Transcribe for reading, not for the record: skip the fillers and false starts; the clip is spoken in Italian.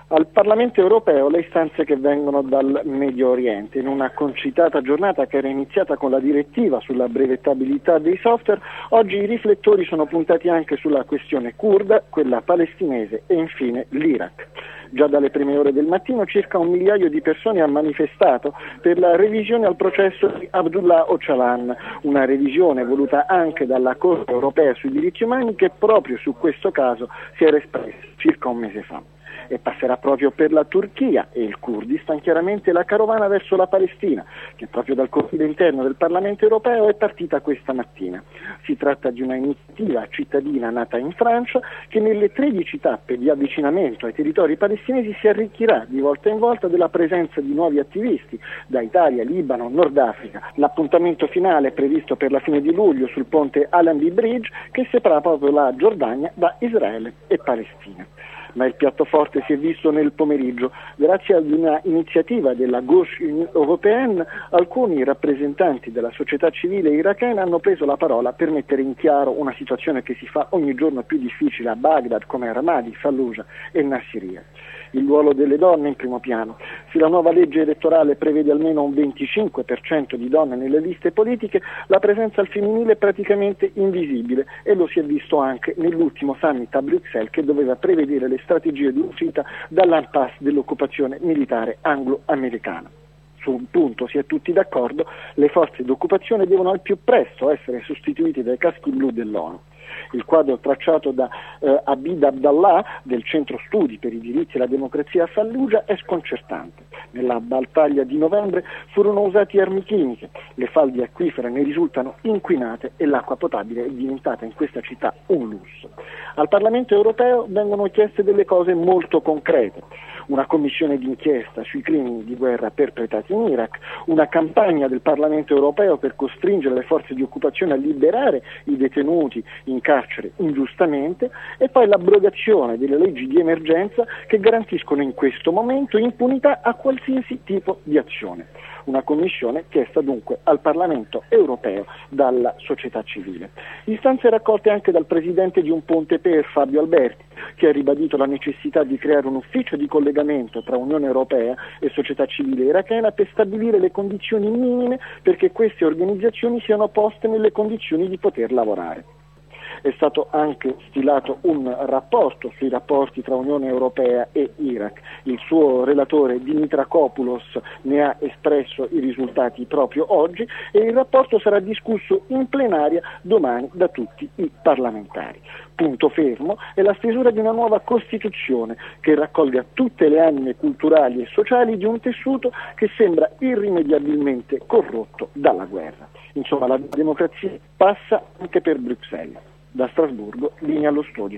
Al Parlamento europeo le istanze che vengono dal Medio Oriente. In una concitata giornata che era iniziata con la direttiva sulla brevettabilità dei software, oggi i riflettori sono puntati anche sulla questione curda, quella palestinese e infine l'Iraq. Già dalle prime ore del mattino circa 1 migliaio di persone ha manifestato per la revisione al processo di Abdullah Öcalan, una revisione voluta anche dalla Corte europea sui diritti umani che proprio su questo caso si era espressa circa un mese fa. E passerà proprio per la Turchia e il Kurdistan chiaramente la carovana verso la Palestina, che proprio dal cortile interno del Parlamento europeo è partita questa mattina. Si tratta di una iniziativa cittadina nata in Francia che nelle 13 tappe di avvicinamento ai territori palestinesi si arricchirà di volta in volta della presenza di nuovi attivisti da Italia, Libano, Nord Africa. L'appuntamento finale è previsto per la fine di luglio sul ponte Allenby Bridge che separa proprio la Giordania da Israele e Palestina. Ma il piatto forte si è visto nel pomeriggio. Grazie ad una iniziativa della Gauche Européenne, alcuni rappresentanti della società civile irachena hanno preso la parola per mettere in chiaro una situazione che si fa ogni giorno più difficile a Baghdad, come a Ramadi, Fallujah e Nassiriya. Il ruolo delle donne in primo piano. Se la nuova legge elettorale prevede almeno un 25% di donne nelle liste politiche, la presenza al femminile è praticamente invisibile e lo si è visto anche nell'ultimo summit a Bruxelles che doveva prevedere le strategie di uscita dall'impasse dell'occupazione militare anglo-americana. Su un punto si è tutti d'accordo, le forze d'occupazione devono al più presto essere sostituite dai caschi blu dell'ONU. Il quadro tracciato da Abid Abdallah del Centro Studi per i diritti e la democrazia a Fallujah è sconcertante. Nella battaglia di novembre furono usati armi chimiche, le falde acquifere ne risultano inquinate e l'acqua potabile è diventata in questa città un lusso. Al Parlamento europeo vengono chieste delle cose molto concrete. Una commissione d'inchiesta sui crimini di guerra perpetrati in Iraq, una campagna del Parlamento europeo per costringere le forze di occupazione a liberare i detenuti in carcere ingiustamente e poi l'abrogazione delle leggi di emergenza che garantiscono in questo momento impunità a qualsiasi tipo di azione. Una commissione chiesta dunque al Parlamento europeo dalla società civile. Istanze raccolte anche dal presidente di Un Ponte Per, Fabio Alberti, che ha ribadito la necessità di creare un ufficio di collegamento tra Unione Europea e società civile irachena per stabilire le condizioni minime perché queste organizzazioni siano poste nelle condizioni di poter lavorare. È stato anche stilato un rapporto sui rapporti tra Unione Europea e Iraq. Il suo relatore Dimitrakopoulos ne ha espresso i risultati proprio oggi e il rapporto sarà discusso in plenaria domani da tutti i parlamentari. Punto fermo è la stesura di una nuova Costituzione che raccolga tutte le anime culturali e sociali di un tessuto che sembra irrimediabilmente corrotto dalla guerra. Insomma, la democrazia passa anche per Bruxelles. Da Strasburgo, linea allo studio.